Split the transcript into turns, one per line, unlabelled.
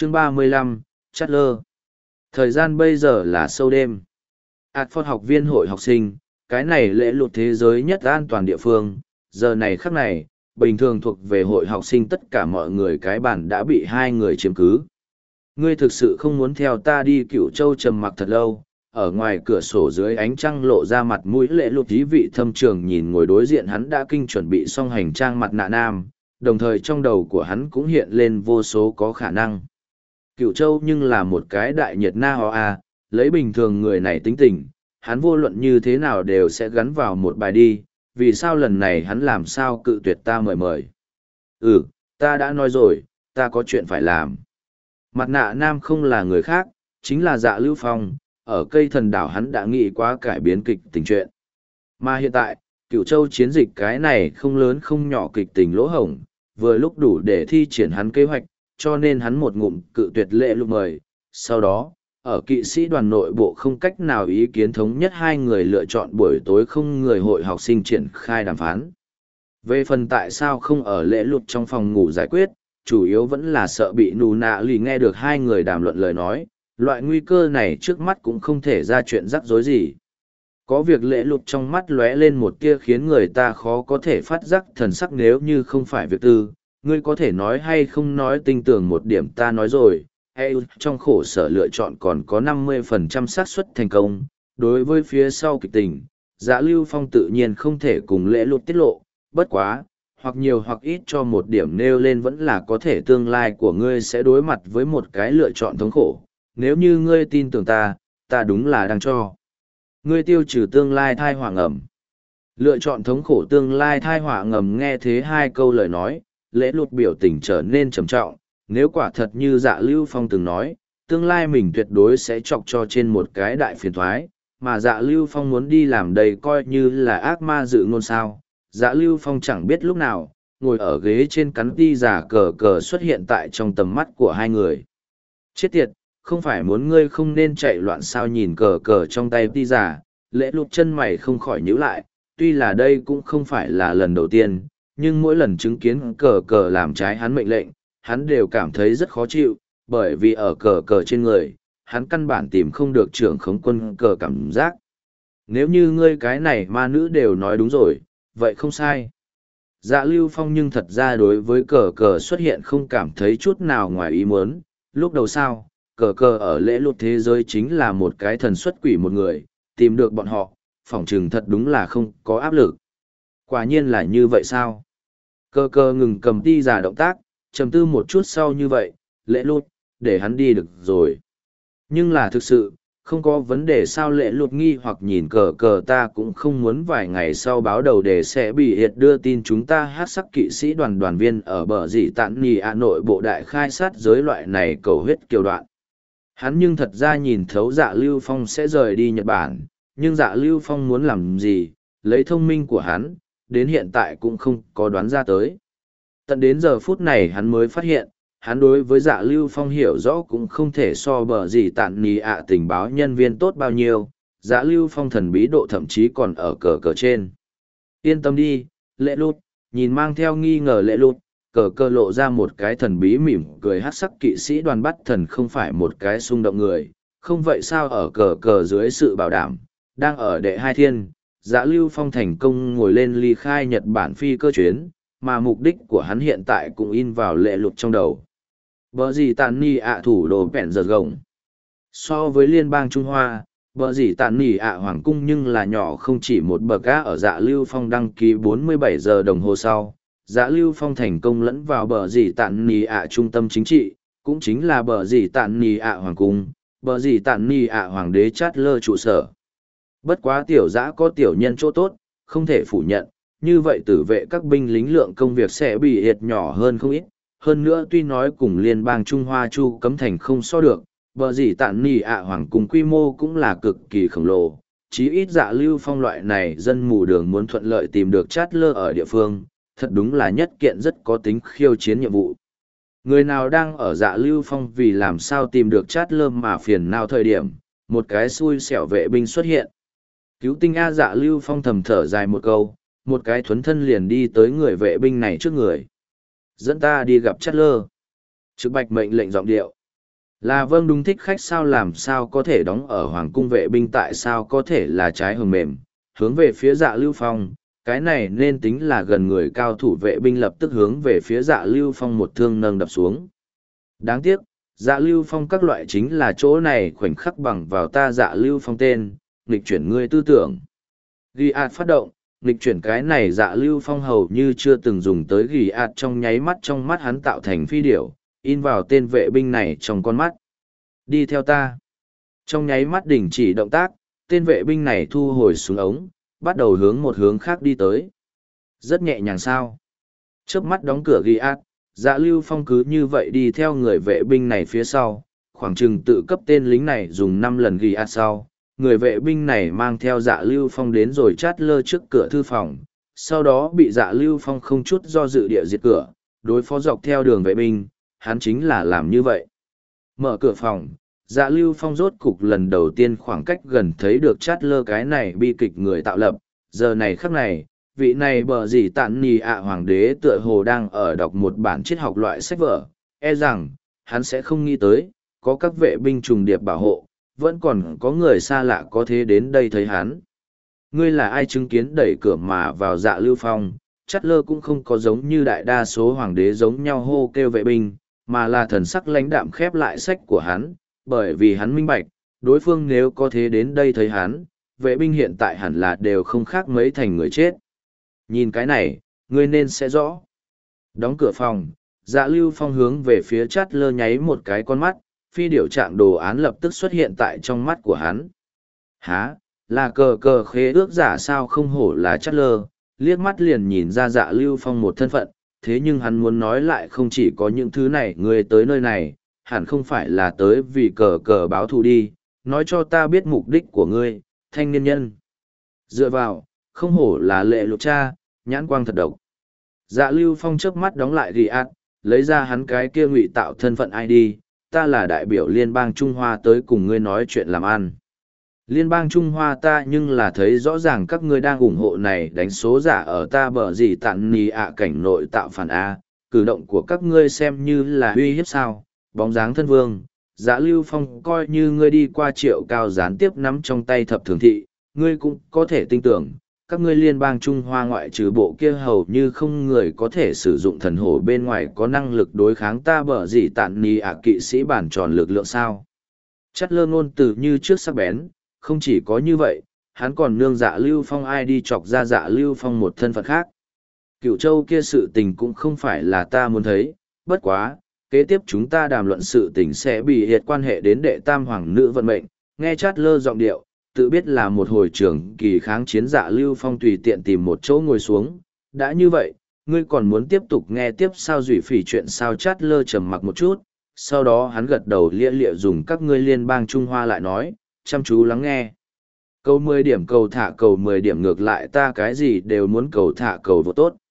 Chương 35, Chatler. Thời gian bây giờ là sâu đêm. Adford học viên hội học sinh, cái này lễ lụt thế giới nhất an toàn địa phương, giờ này khắc này, bình thường thuộc về hội học sinh tất cả mọi người cái bản đã bị hai người chiếm cứ. Ngươi thực sự không muốn theo ta đi Cửu Châu trầm mặc thật lâu, ở ngoài cửa sổ dưới ánh trăng lộ ra mặt mũi lễ lụt ý vị thâm trường nhìn ngồi đối diện hắn đã kinh chuẩn bị xong hành trang mặt nạ nam, đồng thời trong đầu của hắn cũng hiện lên vô số có khả năng. Cửu Châu nhưng là một cái đại nhiệt na ho a, lấy bình thường người này tính tình, hắn vô luận như thế nào đều sẽ gắn vào một bài đi, vì sao lần này hắn làm sao cự tuyệt ta mời mời. Ta đã nói rồi, ta có chuyện phải làm. Mặt nạ nam không là người khác, chính là Dạ Lưu Phong, ở cây thần đảo hắn đã nghĩ quá cải biến kịch tình chuyện. Mà hiện tại, Cửu Châu chiến dịch cái này không lớn không nhỏ kịch tình lỗ hổng, vừa lúc đủ để thi triển hắn kế hoạch, cho nên hắn một ngụm cự tuyệt lễ lúc mời. Sau đó, ở kỵ sĩ đoàn nội bộ không cách nào ý kiến thống nhất hai người lựa chọn buổi tối không người hội học sinh triển khai đàm phán. Về phần tại sao không ở lễ lụt trong phòng ngủ giải quyết, chủ yếu vẫn là sợ bị nù nạ lì nghe được hai người đàm luận lời nói, loại nguy cơ này trước mắt cũng không thể ra chuyện rắc rối gì. Có việc lễ lụt trong mắt lóe lên một tia khiến người ta khó có thể phát giác thần sắc nếu như không phải việc tư, ngươi có thể nói hay không nói tinh tường một điểm ta nói rồi, hay trong khổ sở lựa chọn còn có 50% xác suất thành công, đối với phía sau kịch tình, Dạ Lưu Phong tự nhiên không thể cùng lễ lụt tiết lộ, bất quá, hoặc nhiều hoặc ít cho một điểm nêu lên vẫn là có thể tương lai của ngươi sẽ đối mặt với một cái lựa chọn thống khổ, nếu như ngươi tin tưởng ta đúng là đang cho. Ngươi tiêu trừ tương lai thai họa ngầm. Lựa chọn thống khổ tương lai thai họa ngầm nghe thế hai câu lời nói, lễ lụt biểu tình trở nên trầm trọng, nếu quả thật như Dạ Lưu Phong từng nói, tương lai mình tuyệt đối sẽ chọc cho trên một cái đại phiền thoái, mà Dạ Lưu Phong muốn đi làm đây coi như là ác ma dự ngôn sao. Dạ Lưu Phong chẳng biết lúc nào, ngồi ở ghế trên cắn ti giả cờ cờ xuất hiện tại trong tầm mắt của hai người. Chết tiệt, không phải muốn ngươi không nên chạy loạn sao nhìn cờ cờ trong tay ti giả, lễ lụt chân mày không khỏi nhíu lại, tuy là đây cũng không phải là lần đầu tiên, nhưng mỗi lần chứng kiến cờ cờ làm trái hắn mệnh lệnh, hắn đều cảm thấy rất khó chịu, bởi vì ở cờ cờ trên người, hắn căn bản tìm không được trưởng khống quân cờ cảm giác. Nếu như ngươi cái này ma nữ đều nói đúng rồi, vậy không sai. Dạ Lưu Phong nhưng thật ra đối với cờ cờ xuất hiện không cảm thấy chút nào ngoài ý muốn, lúc đầu sao, cờ cờ ở lễ lụt thế giới chính là một cái thần xuất quỷ một người, tìm được bọn họ, phỏng chừng thật đúng là không có áp lực. Quả nhiên là như vậy sao? Cờ cờ ngừng cầm ti giả động tác, trầm tư một chút sau như vậy, lễ lụt, để hắn đi được rồi. Nhưng là thực sự, không có vấn đề sao lễ lụt nghi hoặc nhìn cờ cờ ta cũng không muốn vài ngày sau báo đầu để sẽ bị hiệt đưa tin chúng ta hát sắc kỵ sĩ đoàn đoàn viên ở bờ dị tạn nhì ạ nội bộ đại khai sát giới loại này cầu huyết kiều đoạn. Hắn nhưng thật ra nhìn thấu Dạ Lưu Phong sẽ rời đi Nhật Bản, nhưng Dạ Lưu Phong muốn làm gì, lấy thông minh của hắn, đến hiện tại cũng không có đoán ra tới. Tận đến giờ phút này hắn mới phát hiện, hắn đối với Dạ Lưu Phong hiểu rõ cũng không thể so bờ gì tạn nì ạ tình báo nhân viên tốt bao nhiêu, Dạ Lưu Phong thần bí độ thậm chí còn ở cờ cờ trên. Yên tâm đi, lễ lụt, nhìn mang theo nghi ngờ lễ lụt, cờ cờ lộ ra một cái thần bí mỉm cười hát sắc kỵ sĩ đoàn bắt thần không phải một cái xung động người, không vậy sao ở cờ cờ dưới sự bảo đảm, đang ở đệ hai thiên, Dạ Lưu Phong thành công ngồi lên ly khai Nhật Bản phi cơ chuyến, mà mục đích của hắn hiện tại cũng in vào lệ lụt trong đầu. Bờ gì tàn nì ạ thủ đô bẹn giật gồng. So với liên bang Trung Hoa, bờ gì tàn nì ạ hoàng cung nhưng là nhỏ không chỉ một bậc á ở Dạ Lưu Phong đăng ký 47 giờ đồng hồ sau. Dạ Lưu Phong thành công lẫn vào bờ gì tàn nì ạ trung tâm chính trị, cũng chính là bờ gì tàn nì ạ hoàng cung, bờ gì tàn nì ạ hoàng đế chát lơ trụ sở. Bất quá tiểu dã có tiểu nhân chỗ tốt, không thể phủ nhận, như vậy tử vệ các binh lính lượng công việc sẽ bị hiệt nhỏ hơn không ít. Hơn nữa tuy nói cùng liên bang Trung Hoa Chu Cấm Thành không so được, bờ gì tạn nì ạ hoàng cùng quy mô cũng là cực kỳ khổng lồ. Chí ít Dạ Lưu Phong loại này dân mù đường muốn thuận lợi tìm được chát lơ ở địa phương, thật đúng là nhất kiện rất có tính khiêu chiến nhiệm vụ. Người nào đang ở Dạ Lưu Phong vì làm sao tìm được chát lơ mà phiền nào thời điểm, một cái xui xẻo vệ binh xuất hiện. Cứu tinh A Dạ Lưu Phong thầm thở dài một câu, một cái thuấn thân liền đi tới người vệ binh này trước người. Dẫn ta đi gặp chát lơ. Trực bạch mệnh lệnh giọng điệu, Là vâng, đúng, thích khách sao, làm sao có thể đóng ở hoàng cung vệ binh, tại sao có thể là trái hồng mềm, hướng về phía Dạ Lưu Phong, cái này nên tính là gần người cao thủ vệ binh lập tức hướng về phía Dạ Lưu Phong một thương nâng đập xuống. Đáng tiếc, Dạ Lưu Phong các loại chính là chỗ này khoảnh khắc bằng vào ta Dạ Lưu Phong tên, nghịch chuyển ngươi tư tưởng. Ghi ạt phát động, nghịch chuyển cái này Dạ Lưu Phong hầu như chưa từng dùng tới ghi ạt, trong nháy mắt trong mắt hắn tạo thành phi điểu, in vào tên vệ binh này trong con mắt. Đi theo ta. Trong nháy mắt đình chỉ động tác, tên vệ binh này thu hồi xuống ống, bắt đầu hướng một hướng khác đi tới. Rất nhẹ nhàng sao. Chớp mắt đóng cửa ghi ạt, Dạ Lưu Phong cứ như vậy đi theo người vệ binh này phía sau, khoảng chừng tự cấp tên lính này dùng 5 lần ghi ạt sau. Người vệ binh này mang theo Dạ Lưu Phong đến rồi chát lơ trước cửa thư phòng, sau đó bị Dạ Lưu Phong không chút do dự địa diệt cửa, đối phó dọc theo đường vệ binh, hắn chính là làm như vậy. Mở cửa phòng, Dạ Lưu Phong rốt cục lần đầu tiên khoảng cách gần thấy được chát lơ cái này bi kịch người tạo lập, giờ này khắc này, vị này bờ gì tạn nì ạ hoàng đế tựa hồ đang ở đọc một bản triết học loại sách vở, e rằng, hắn sẽ không nghĩ tới, có các vệ binh trùng điệp bảo hộ, vẫn còn có người xa lạ có thế đến đây thấy hắn. Ngươi là ai? Chứng kiến đẩy cửa mà vào Dạ Lưu Phong, chát lơ cũng không có giống như đại đa số hoàng đế giống nhau hô kêu vệ binh, mà là thần sắc lãnh đạm khép lại sách của hắn, bởi vì hắn minh bạch, đối phương nếu có thế đến đây thấy hắn, vệ binh hiện tại hẳn là đều không khác mấy thành người chết. Nhìn cái này, ngươi nên sẽ rõ. Đóng cửa phòng, Dạ Lưu Phong hướng về phía chát lơ nháy một cái con mắt, phi điểu trạng đồ án lập tức xuất hiện tại trong mắt của hắn. Hả, là cờ cờ khế ước giả sao? Không hổ là chát lơ, liếc mắt liền nhìn ra Dạ Lưu Phong một thân phận, thế nhưng hắn muốn nói lại không chỉ có những thứ này, ngươi tới nơi này, hẳn không phải là tới vì cờ cờ báo thù đi, nói cho ta biết mục đích của ngươi, thanh niên nhân. Dựa vào, không hổ là lệ lục cha, nhãn quang thật độc. Dạ Lưu Phong chớp mắt đóng lại ghi ạt, lấy ra hắn cái kia ngụy tạo thân phận ID, ta là đại biểu Liên bang Trung Hoa tới cùng ngươi nói chuyện làm ăn. Liên bang Trung Hoa ta nhưng là thấy rõ ràng các ngươi đang ủng hộ này đánh số giả ở ta bờ gì tạn nì ạ cảnh nội tạo phản A, cử động của các ngươi xem như là uy hiếp sao, bóng dáng thân vương. Dạ Lưu Phong coi như ngươi đi qua Triệu Cao gián tiếp nắm trong tay thập thường thị, ngươi cũng có thể tin tưởng, các ngươi liên bang Trung Hoa ngoại trừ bộ kia hầu như không người có thể sử dụng thần hổ bên ngoài có năng lực đối kháng ta bở gì tạn nì ạ kỵ sĩ bản tròn lực lượng sao. Chát lơ ngôn từ như trước sắc bén, không chỉ có như vậy, hắn còn nương Dạ Lưu Phong ai đi chọc ra Dạ Lưu Phong một thân phận khác. Cửu Châu kia sự tình cũng không phải là ta muốn thấy, bất quá, kế tiếp chúng ta đàm luận sự tình sẽ bị hiệt quan hệ đến đệ tam hoàng nữ vận mệnh, nghe chát lơ giọng điệu, tự biết là một hồi trưởng kỳ kháng chiến. Dạ Lưu Phong tùy tiện tìm một chỗ ngồi xuống, đã như vậy, ngươi còn muốn tiếp tục nghe tiếp sao? Dủy phỉ chuyện sao? Chát lơ trầm mặc một chút, sau đó hắn gật đầu lia lịa dùng các ngươi liên bang Trung Hoa lại nói, chăm chú lắng nghe. Cầu 10 điểm cầu thả cầu 10 điểm ngược lại ta cái gì đều muốn cầu thả cầu vô tốt.